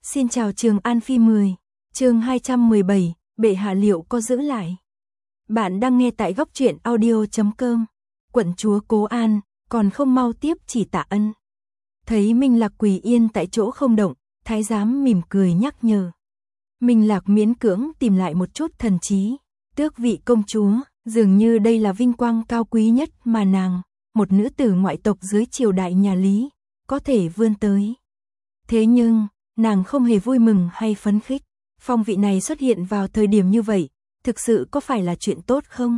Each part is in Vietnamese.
Xin chào Trường An Phi 10, chương 217, bệ hạ liệu có giữ lại. Bạn đang nghe tại góc truyện audio.com. Quận chúa Cố An, còn không mau tiếp chỉ tạ ân. Thấy Minh Lạc quỳ yên tại chỗ không động, thái giám mỉm cười nhắc nhở. Minh Lạc miễn cưỡng tìm lại một chút thần trí. Tước vị công chúa, dường như đây là vinh quang cao quý nhất mà nàng, một nữ tử ngoại tộc dưới triều đại nhà Lý, có thể vươn tới. Thế nhưng, nàng không hề vui mừng hay phấn khích. Phong vị này xuất hiện vào thời điểm như vậy, thực sự có phải là chuyện tốt không?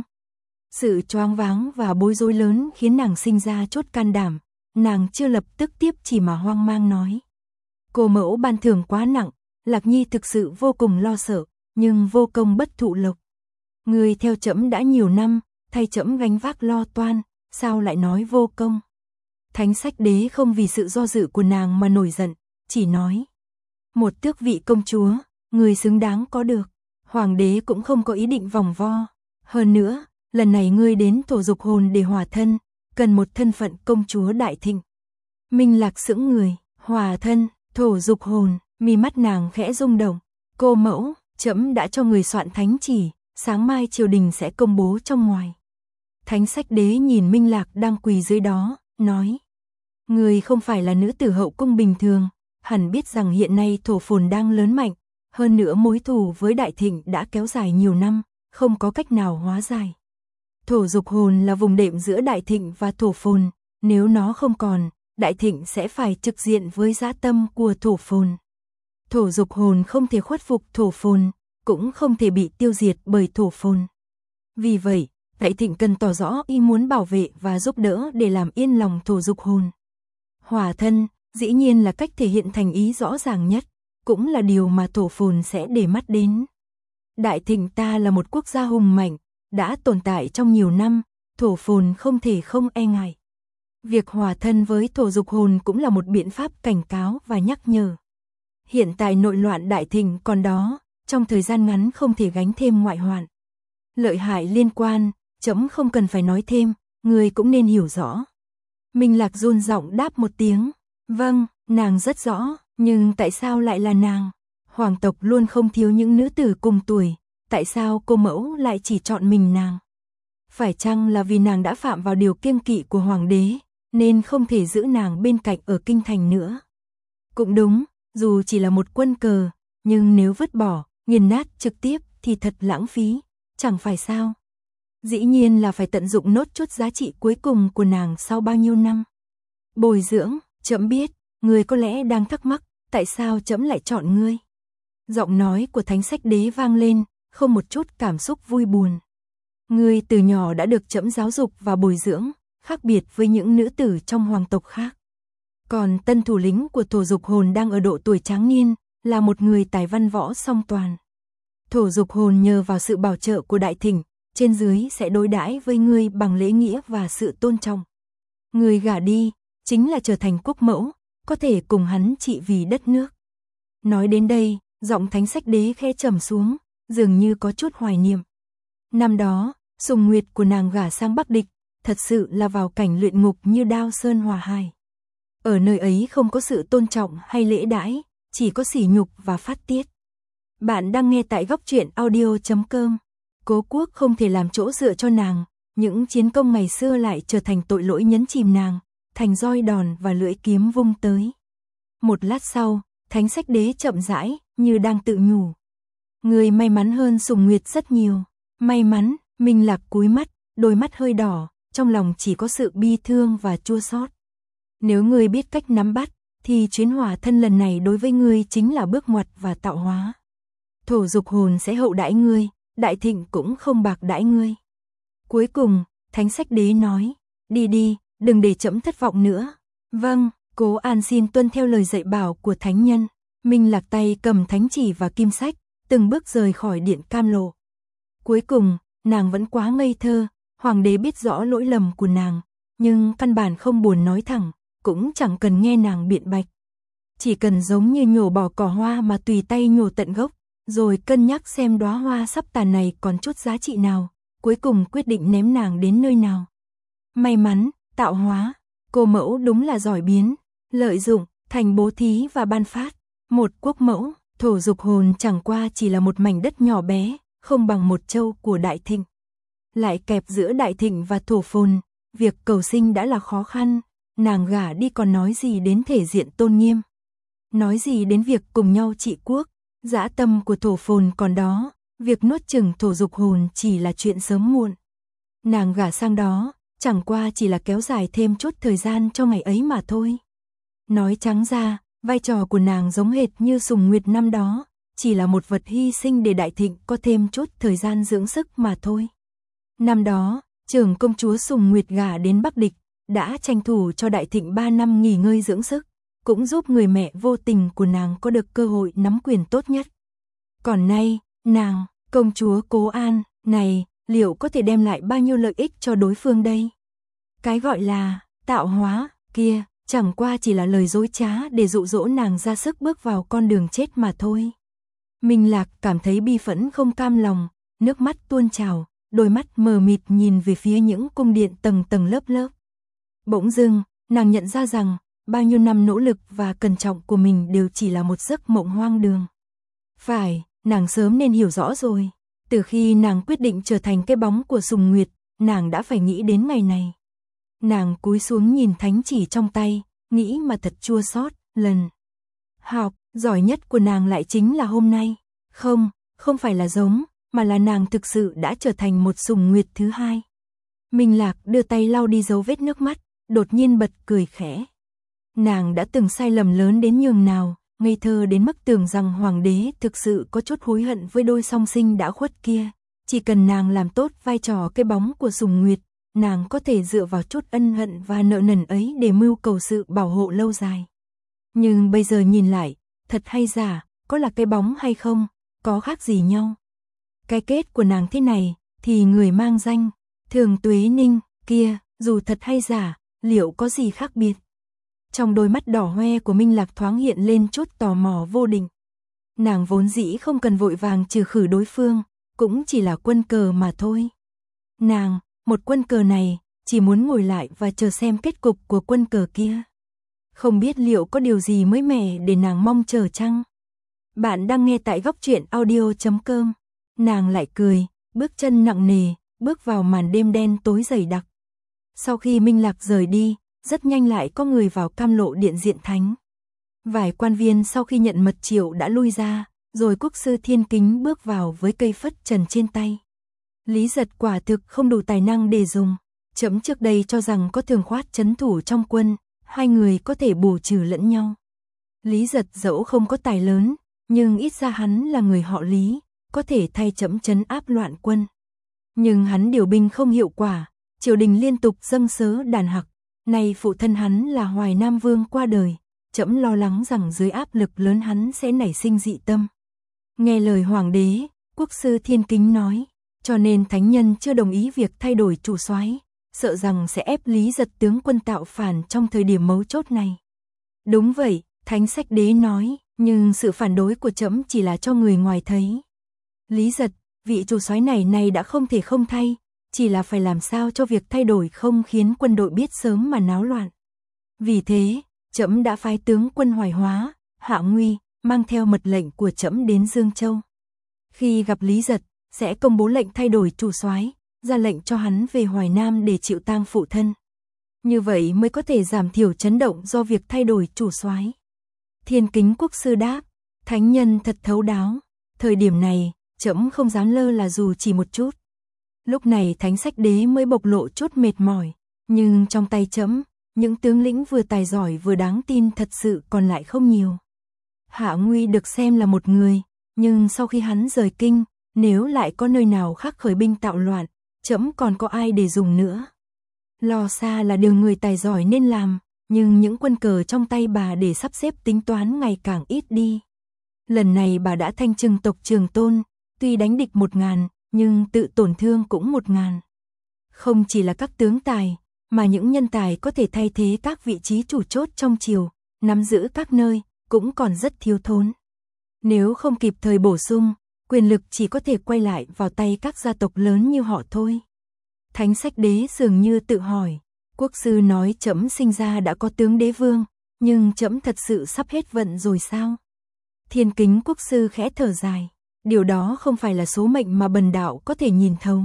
Sự choáng váng và bối rối lớn khiến nàng sinh ra chốt can đảm. Nàng chưa lập tức tiếp chỉ mà hoang mang nói. Cô mẫu ban thưởng quá nặng, Lạc Nhi thực sự vô cùng lo sợ, nhưng vô công bất thụ lộc. Người theo trẫm đã nhiều năm, thay trẫm gánh vác lo toan, sao lại nói vô công? Thánh Sách Đế không vì sự do dự của nàng mà nổi giận, chỉ nói. Một tước vị công chúa, người xứng đáng có được. Hoàng đế cũng không có ý định vòng vo. Hơn nữa, lần này ngươi đến Thổ Dục Hồn để hòa thân, cần một thân phận công chúa đại thịnh. Minh Lạc sững người, hòa thân, Thổ Dục Hồn, mi mắt nàng khẽ rung động. Cô mẫu, trẫm đã cho người soạn thánh chỉ, sáng mai triều đình sẽ công bố trong ngoài. Thánh Sách Đế nhìn Minh Lạc đang quỳ dưới đó, nói. Người không phải là nữ tử hậu cung bình thường, hẳn biết rằng hiện nay Thổ Phồn đang lớn mạnh, hơn nữa mối thù với Đại Thịnh đã kéo dài nhiều năm, không có cách nào hóa giải. Thổ Dục Hồn là vùng đệm giữa Đại Thịnh và Thổ Phồn, nếu nó không còn, Đại Thịnh sẽ phải trực diện với dã tâm của Thổ Phồn. Thổ Dục Hồn không thể khuất phục Thổ Phồn, cũng không thể bị tiêu diệt bởi Thổ Phồn. Vì vậy, Đại Thịnh cần tỏ rõ ý muốn bảo vệ và giúp đỡ để làm yên lòng Thổ Dục Hồn. Hòa thân, dĩ nhiên là cách thể hiện thành ý rõ ràng nhất, cũng là điều mà Thổ Phồn sẽ để mắt đến. Đại Thịnh ta là một quốc gia hùng mạnh, đã tồn tại trong nhiều năm, Thổ Phồn không thể không e ngại. Việc hòa thân với Thổ Dục Hồn cũng là một biện pháp cảnh cáo và nhắc nhở. Hiện tại nội loạn Đại Thịnh còn đó, trong thời gian ngắn không thể gánh thêm ngoại hoạn. Lợi hại liên quan, trẫm không cần phải nói thêm, người cũng nên hiểu rõ. Minh Lạc run giọng đáp một tiếng. Vâng, nàng rất rõ, nhưng tại sao lại là nàng? Hoàng tộc luôn không thiếu những nữ tử cùng tuổi, tại sao cô mẫu lại chỉ chọn mình nàng? Phải chăng là vì nàng đã phạm vào điều kiêng kỵ của hoàng đế, nên không thể giữ nàng bên cạnh ở kinh thành nữa? Cũng đúng, dù chỉ là một quân cờ, nhưng nếu vứt bỏ, nghiền nát trực tiếp thì thật lãng phí, chẳng phải sao? Dĩ nhiên là phải tận dụng nốt chút giá trị cuối cùng của nàng sau bao nhiêu năm. Bồi dưỡng, trẫm biết, ngươi có lẽ đang thắc mắc, tại sao trẫm lại chọn ngươi? Giọng nói của Thánh Sách Đế vang lên, không một chút cảm xúc vui buồn. Ngươi từ nhỏ đã được trẫm giáo dục và bồi dưỡng, khác biệt với những nữ tử trong hoàng tộc khác. Còn tân thủ lĩnh của Thổ Dục Hồn đang ở độ tuổi tráng niên, là một người tài văn võ song toàn. Thổ Dục Hồn nhờ vào sự bảo trợ của Đại Thịnh, trên dưới sẽ đối đãi với ngươi bằng lễ nghĩa và sự tôn trọng. Ngươi gả đi, chính là trở thành quốc mẫu, có thể cùng hắn trị vì đất nước. Nói đến đây, giọng Thánh Sách Đế khẽ trầm xuống, dường như có chút hoài niệm. Năm đó, sùng nguyệt của nàng gả sang Bắc Địch, thật sự là vào cảnh luyện ngục như Đao Sơn Hòa Hải. Ở nơi ấy không có sự tôn trọng hay lễ đãi, chỉ có sỉ nhục và phát tiết. Bạn đang nghe tại góc truyện audio.com. Cố quốc không thể làm chỗ dựa cho nàng, những chiến công ngày xưa lại trở thành tội lỗi nhấn chìm nàng, thành roi đòn và lưỡi kiếm vung tới. Một lát sau, Thánh Sách Đế chậm rãi, như đang tự nhủ. Người may mắn hơn Sùng Nguyệt rất nhiều. May mắn, Minh Lạc cúi mắt, đôi mắt hơi đỏ, trong lòng chỉ có sự bi thương và chua xót. Nếu ngươi biết cách nắm bắt, thì chuyến hòa thân lần này đối với ngươi chính là bước ngoặt và tạo hóa. Thổ Dục Hồn sẽ hậu đãi ngươi, Đại Thịnh cũng không bạc đãi ngươi. Cuối cùng, Thánh Sách Đế nói, đi đi, đừng để trẫm thất vọng nữa. Vâng, Cố An xin tuân theo lời dạy bảo của thánh nhân. Minh Lạc tay cầm thánh chỉ và kim sách, từng bước rời khỏi điện Cam Lộ. Cuối cùng, nàng vẫn quá ngây thơ, hoàng đế biết rõ lỗi lầm của nàng, nhưng căn bản không buồn nói thẳng, cũng chẳng cần nghe nàng biện bạch. Chỉ cần giống như nhổ bỏ cỏ hoa mà tùy tay nhổ tận gốc, rồi cân nhắc xem đóa hoa sắp tàn này còn chút giá trị nào, cuối cùng quyết định ném nàng đến nơi nào. May mắn, tạo hóa, cô mẫu đúng là giỏi biến, lợi dụng, thành bố thí và ban phát. Một quốc mẫu, Thổ Dục Hồn chẳng qua chỉ là một mảnh đất nhỏ bé, không bằng một châu của Đại Thịnh. Lại kẹp giữa Đại Thịnh và Thổ Phồn, việc cầu sinh đã là khó khăn, nàng gả đi còn nói gì đến thể diện tôn nghiêm. Nói gì đến việc cùng nhau trị quốc, dã tâm của Thổ Phồn còn đó, việc nuốt chửng Thổ Dục Hồn chỉ là chuyện sớm muộn. Nàng gả sang đó, chẳng qua chỉ là kéo dài thêm chút thời gian cho ngày ấy mà thôi. Nói trắng ra, vai trò của nàng giống hệt như Sùng Nguyệt năm đó, chỉ là một vật hy sinh để Đại Thịnh có thêm chút thời gian dưỡng sức mà thôi. Năm đó, trưởng công chúa Sùng Nguyệt gả đến Bắc Địch, đã tranh thủ cho Đại Thịnh 3 năm nghỉ ngơi dưỡng sức, cũng giúp người mẹ vô tình của nàng có được cơ hội nắm quyền tốt nhất. Còn nay, nàng, công chúa Cố An, này, liệu có thể đem lại bao nhiêu lợi ích cho đối phương đây? Cái gọi là tạo hóa kia, chẳng qua chỉ là lời dối trá để dụ dỗ nàng ra sức bước vào con đường chết mà thôi. Minh Lạc cảm thấy bi phẫn không cam lòng, nước mắt tuôn trào, đôi mắt mờ mịt nhìn về phía những cung điện tầng tầng lớp lớp. Bỗng dưng, nàng nhận ra rằng, bao nhiêu năm nỗ lực và cẩn trọng của mình đều chỉ là một giấc mộng hoang đường. Phải, nàng sớm nên hiểu rõ rồi. Từ khi nàng quyết định trở thành cái bóng của Sùng Nguyệt, nàng đã phải nghĩ đến ngày này. Nàng cúi xuống nhìn thánh chỉ trong tay, nghĩ mà thật chua xót, lần học giỏi nhất của nàng lại chính là hôm nay. Không phải là giống, mà là nàng thực sự đã trở thành một Sùng Nguyệt thứ hai. Minh Lạc đưa tay lau đi dấu vết nước mắt, đột nhiên bật cười khẽ. Nàng đã từng sai lầm lớn đến nhường nào, ngây thơ đến mức tưởng rằng hoàng đế thực sự có chút hối hận với đôi song sinh đã khuất kia. Chỉ cần nàng làm tốt vai trò cái bóng của Sùng Nguyệt, nàng có thể dựa vào chút ân hận và nợ nần ấy để mưu cầu sự bảo hộ lâu dài. Nhưng bây giờ nhìn lại, thật hay giả, có là cái bóng hay không, có khác gì nhau. Cái kết của nàng thế này, thì người mang danh Thường Tuế Ninh kia, dù thật hay giả, liệu có gì khác biệt? Trong đôi mắt đỏ hoe của Minh Lạc thoáng hiện lên chút tò mò vô định. Nàng vốn dĩ không cần vội vàng trừ khử đối phương, cũng chỉ là quân cờ mà thôi. Nàng, một quân cờ này, chỉ muốn ngồi lại và chờ xem kết cục của quân cờ kia. Không biết liệu có điều gì mới mẻ để nàng mong chờ chăng? Bạn đang nghe tại Góc Truyện Audio.com. Nàng lại cười, bước chân nặng nề, bước vào màn đêm đen tối dày đặc. Sau khi Minh Lạc rời đi, rất nhanh lại có người vào Cam Lộ Điện diện thánh. Vài quan viên sau khi nhận mật triệu đã lui ra, rồi quốc sư Thiên Kính bước vào với cây phất trần trên tay. Lý Giật quả thực không đủ tài năng để dùng. Trẫm trước đây cho rằng có Thường Khoát trấn thủ trong quân, hai người có thể bù trừ lẫn nhau. Lý Giật dẫu không có tài lớn, nhưng ít ra hắn là người họ Lý, có thể thay trẫm trấn áp loạn quân. Nhưng hắn điều binh không hiệu quả, triều đình liên tục dâng sớ đàn hặc. Nay phụ thân hắn là Hoài Nam Vương qua đời, trẫm lo lắng rằng dưới áp lực lớn hắn sẽ nảy sinh dị tâm. Nghe lời hoàng đế, quốc sư Thiên Kính nói, cho nên thánh nhân chưa đồng ý việc thay đổi chủ soái, sợ rằng sẽ ép Lý Giật tướng quân tạo phản trong thời điểm mấu chốt này. Đúng vậy, Thánh Sách Đế nói, nhưng sự phản đối của trẫm chỉ là cho người ngoài thấy. Lý Giật, vị chủ soái này đã không thể không thay, chỉ là phải làm sao cho việc thay đổi không khiến quân đội biết sớm mà náo loạn. Vì thế, trẫm đã phái tướng quân Hoài Hóa, Hạ Nguy, mang theo mật lệnh của trẫm đến Dương Châu. Khi gặp Lý Giật, sẽ công bố lệnh thay đổi chủ soái, ra lệnh cho hắn về Hoài Nam để chịu tang phụ thân. Như vậy mới có thể giảm thiểu chấn động do việc thay đổi chủ soái. Thiên Kính quốc sư đáp, thánh nhân thật thấu đáo, thời điểm này, trẫm không dám lơ là dù chỉ một chút. Lúc này Thánh Sách Đế mới bộc lộ chút mệt mỏi, nhưng trong tay trẫm, những tướng lĩnh vừa tài giỏi vừa đáng tin thật sự còn lại không nhiều. Hạ Nguy được xem là một người, nhưng sau khi hắn rời kinh, nếu lại có nơi nào khác khởi binh tạo loạn, trẫm còn có ai để dùng nữa. Lo xa là điều người tài giỏi nên làm, nhưng những quân cờ trong tay bà để sắp xếp tính toán ngày càng ít đi. Lần này bà đã thanh trừng tộc Trường Tôn, tuy đánh địch 1000, nhưng tự tổn thương cũng 1000. Không chỉ là các tướng tài, mà những nhân tài có thể thay thế các vị trí chủ chốt trong triều, nắm giữ các nơi, cũng còn rất thiếu thốn. Nếu không kịp thời bổ sung, quyền lực chỉ có thể quay lại vào tay các gia tộc lớn như họ thôi. Thánh Sách Đế dường như tự hỏi, quốc sư nói trẫm sinh ra đã có tướng đế vương, nhưng trẫm thật sự sắp hết vận rồi sao? Thiên Kính Quốc sư khẽ thở dài, điều đó không phải là số mệnh mà bần đạo có thể nhìn thấu.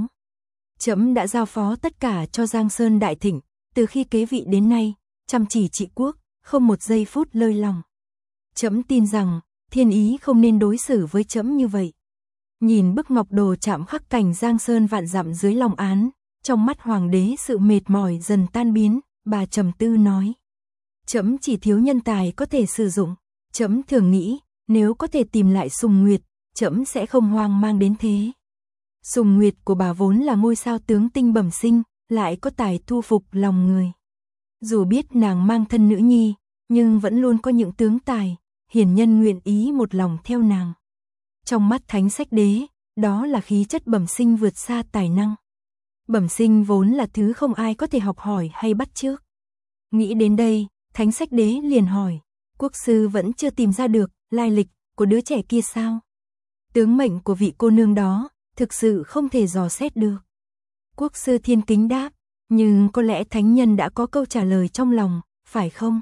Trẫm đã giao phó tất cả cho Giang Sơn Đại Thịnh, từ khi kế vị đến nay, chăm chỉ trị quốc, không một giây phút lơi lòng. Trẫm tin rằng, thiên ý không nên đối xử với trẫm như vậy. Nhìn bức ngọc đồ chạm khắc cảnh Giang Sơn vạn dặm dưới long án, trong mắt hoàng đế sự mệt mỏi dần tan biến, bà trầm tư nói. Trẫm chỉ thiếu nhân tài có thể sử dụng, trẫm thường nghĩ, nếu có thể tìm lại Sùng Nguyệt, trẫm sẽ không hoang mang đến thế. Sùng Nguyệt của bà vốn là ngôi sao tướng tinh bẩm sinh, lại có tài thu phục lòng người. Dù biết nàng mang thân nữ nhi, nhưng vẫn luôn có những tướng tài, hiền nhân nguyện ý một lòng theo nàng. Trong mắt Thánh Sách Đế, đó là khí chất bẩm sinh vượt xa tài năng. Bẩm sinh vốn là thứ không ai có thể học hỏi hay bắt chước. Nghĩ đến đây, Thánh Sách Đế liền hỏi, quốc sư vẫn chưa tìm ra được lai lịch của đứa trẻ kia sao? Tướng mệnh của vị cô nương đó, thực sự không thể dò xét được. Quốc sư Thiên Kính đáp, nhưng có lẽ thánh nhân đã có câu trả lời trong lòng, phải không?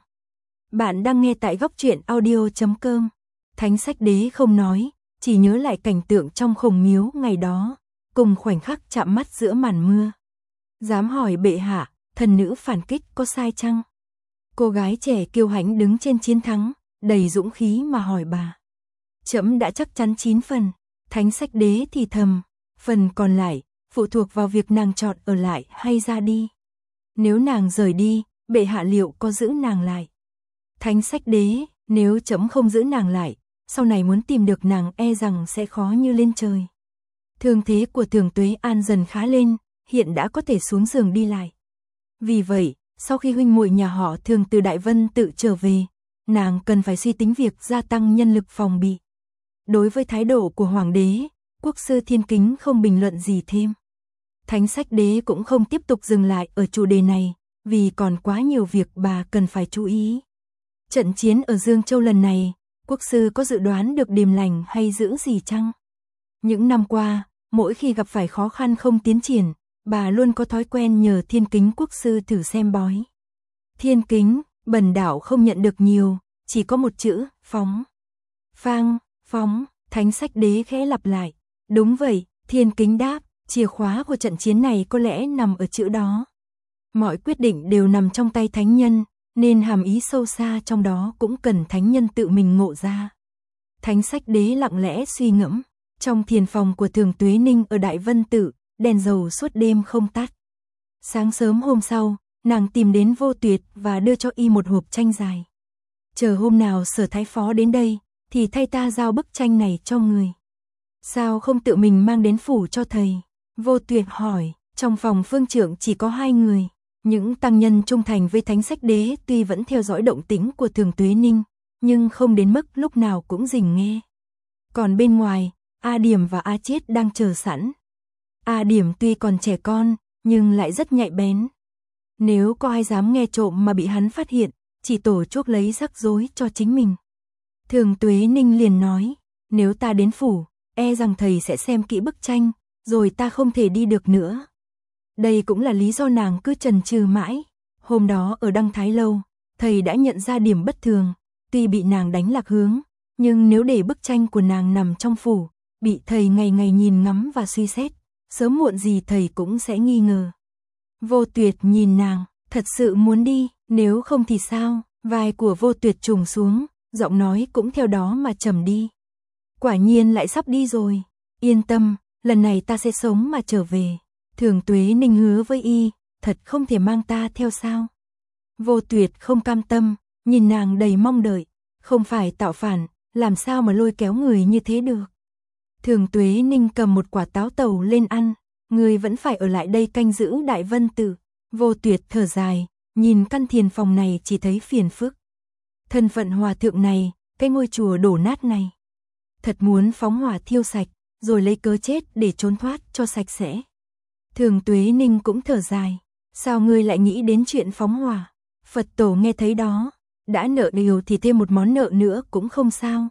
Bạn đang nghe tại góc truyện audio.com. Thánh Sách Đế không nói, chỉ nhớ lại cảnh tượng trong Khổng Miếu ngày đó, cùng khoảnh khắc chạm mắt giữa màn mưa. Dám hỏi bệ hạ, thần nữ phản kích có sai chăng? Cô gái trẻ kiêu hãnh đứng trên chiến thắng, đầy dũng khí mà hỏi bà. Trẫm đã chắc chắn 9 phần, Thánh Sách Đế thì thầm, phần còn lại, phụ thuộc vào việc nàng chọn ở lại hay ra đi. Nếu nàng rời đi, bệ hạ liệu có giữ nàng lại? Thánh Sách Đế, nếu trẫm không giữ nàng lại, sau này muốn tìm được nàng e rằng sẽ khó như lên trời. Thương thế của Thường Tuế An dần khá lên, hiện đã có thể xuống giường đi lại. Vì vậy, sau khi huynh muội nhà họ Thường từ Đại Vân tự trở về, nàng cần phải suy tính việc gia tăng nhân lực phòng bị. Đối với thái độ của hoàng đế, quốc sư Thiên Kính không bình luận gì thêm. Thánh Sách Đế cũng không tiếp tục dừng lại ở chủ đề này, vì còn quá nhiều việc bà cần phải chú ý. Trận chiến ở Dương Châu lần này, quốc sư có dự đoán được điềm lành hay giữ gì chăng? Những năm qua, mỗi khi gặp phải khó khăn không tiến triển, bà luôn có thói quen nhờ Thiên Kính quốc sư thử xem bói. Thiên Kính, bần đạo không nhận được nhiều, chỉ có một chữ, phóng. Phang, phóng, Thánh Sách Đế khẽ lặp lại. Đúng vậy, Thiên Kính đáp, chìa khóa của trận chiến này có lẽ nằm ở chữ đó. Mọi quyết định đều nằm trong tay thánh nhân, nên hàm ý sâu xa trong đó cũng cần thánh nhân tự mình ngộ ra. Thánh Sách Đế lặng lẽ suy ngẫm, trong thiền phòng của Thường Tuế Ninh ở Đại Vân Tự, đèn dầu suốt đêm không tắt. Sáng sớm hôm sau, nàng tìm đến Vô Tuyệt và đưa cho y một hộp tranh dài. Chờ hôm nào Sở Thái Phó đến đây, thì thay ta giao bức tranh này cho người. Sao không tự mình mang đến phủ cho thầy? Vô Tuyệt hỏi, trong phòng phương trượng chỉ có 2 người. Những tăng nhân trung thành với Thánh Sách Đế tuy vẫn theo dõi động tĩnh của Thường Tuế Ninh, nhưng không đến mức lúc nào cũng rình nghe. Còn bên ngoài, A Điểm và A Chiết đang chờ sẵn. A Điểm tuy còn trẻ con, nhưng lại rất nhạy bén. Nếu có ai dám nghe trộm mà bị hắn phát hiện, chỉ tổ chuốc lấy rắc rối cho chính mình. Thường Tuế Ninh liền nói, nếu ta đến phủ, e rằng thầy sẽ xem kỹ bức tranh, rồi ta không thể đi được nữa. Đây cũng là lý do nàng cứ chần chừ mãi. Hôm đó ở Đăng Thái Lâu, thầy đã nhận ra điểm bất thường, tuy bị nàng đánh lạc hướng, nhưng nếu để bức tranh của nàng nằm trong phủ, bị thầy ngày ngày nhìn ngắm và suy xét, sớm muộn gì thầy cũng sẽ nghi ngờ. Vô Tuyệt nhìn nàng, thật sự muốn đi, nếu không thì sao? Vai của Vô Tuyệt trùng xuống, giọng nói cũng theo đó mà trầm đi. Quả nhiên lại sắp đi rồi, yên tâm, lần này ta sẽ sống mà trở về. Thường Tuế Ninh hứa với y, thật không thể mang ta theo sao? Vô Tuyệt không cam tâm, nhìn nàng đầy mong đợi, không phải tạo phản, làm sao mà lôi kéo người như thế được? Thường Tuế Ninh cầm một quả táo tàu lên ăn, người vẫn phải ở lại đây canh giữ Đại Vân Tự. Vô Tuyệt thở dài, nhìn căn thiền phòng này chỉ thấy phiền phức. Thân phận hòa thượng này, cái ngôi chùa đổ nát này. Thật muốn phóng hỏa thiêu sạch, rồi lấy cớ chết để trốn thoát cho sạch sẽ. Thường Tuế Ninh cũng thở dài, sao ngươi lại nghĩ đến chuyện phóng hỏa? Phật tổ nghe thấy đó, đã nợ điều thì thêm một món nợ nữa cũng không sao.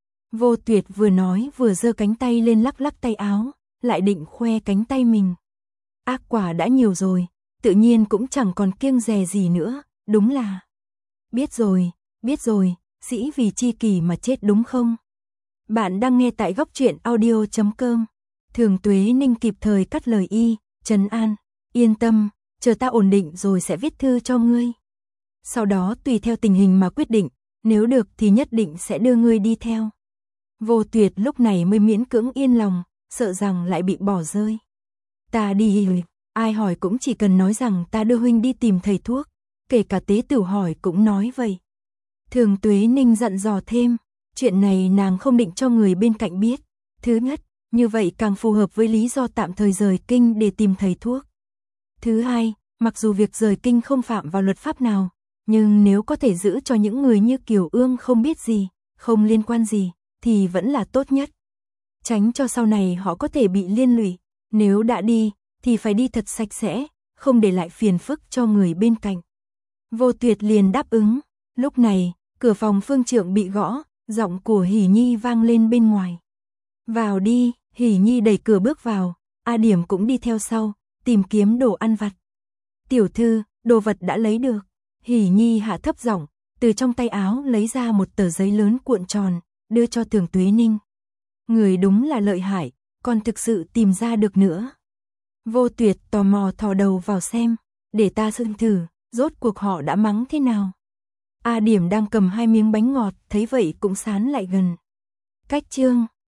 Vô Tuyệt vừa nói vừa giơ cánh tay lên lắc lắc tay áo, lại định khoe cánh tay mình. Ác quả đã nhiều rồi, tự nhiên cũng chẳng còn kiêng dè gì nữa, đúng là. Biết rồi, sĩ vì chi kỷ mà chết đúng không? Bạn đang nghe tại góc truyện audio.com. Thường Tuế Ninh kịp thời cắt lời y, trấn an, yên tâm, chờ ta ổn định rồi sẽ viết thư cho ngươi. Sau đó tùy theo tình hình mà quyết định, nếu được thì nhất định sẽ đưa ngươi đi theo. Vô Tuyệt lúc này mới miễn cưỡng yên lòng, sợ rằng lại bị bỏ rơi. Ta đi rồi, ai hỏi cũng chỉ cần nói rằng ta đưa huynh đi tìm thầy thuốc, kể cả Tế Tửu hỏi cũng nói vậy. Thường Tuế Ninh dặn dò thêm, chuyện này nàng không định cho người bên cạnh biết. Thứ nhất, như vậy càng phù hợp với lý do tạm thời rời kinh để tìm thầy thuốc. Thứ hai, mặc dù việc rời kinh không phạm vào luật pháp nào, nhưng nếu có thể giữ cho những người như Kiều Ương không biết gì, không liên quan gì, thì vẫn là tốt nhất. Tránh cho sau này họ có thể bị liên lụy, nếu đã đi, thì phải đi thật sạch sẽ, không để lại phiền phức cho người bên cạnh. Vô Tuyệt liền đáp ứng, lúc này, cửa phòng Phương Trượng bị gõ, giọng của Hỷ Nhi vang lên bên ngoài. Vào đi, Hỷ Nhi đẩy cửa bước vào, A Điểm cũng đi theo sau, tìm kiếm đồ ăn vặt. Tiểu thư, đồ vật đã lấy được. Hỷ Nhi hạ thấp giọng, từ trong tay áo lấy ra một tờ giấy lớn cuộn tròn, đưa cho Thường Tuế Ninh. Người đúng là lợi hại, còn thực sự tìm ra được nữa. Vô Tuyệt tò mò thò đầu vào xem, để ta xem thử, rốt cuộc họ đã mắng thế nào. A Điểm đang cầm 2 miếng bánh ngọt, thấy vậy cũng sán lại gần. Cách chương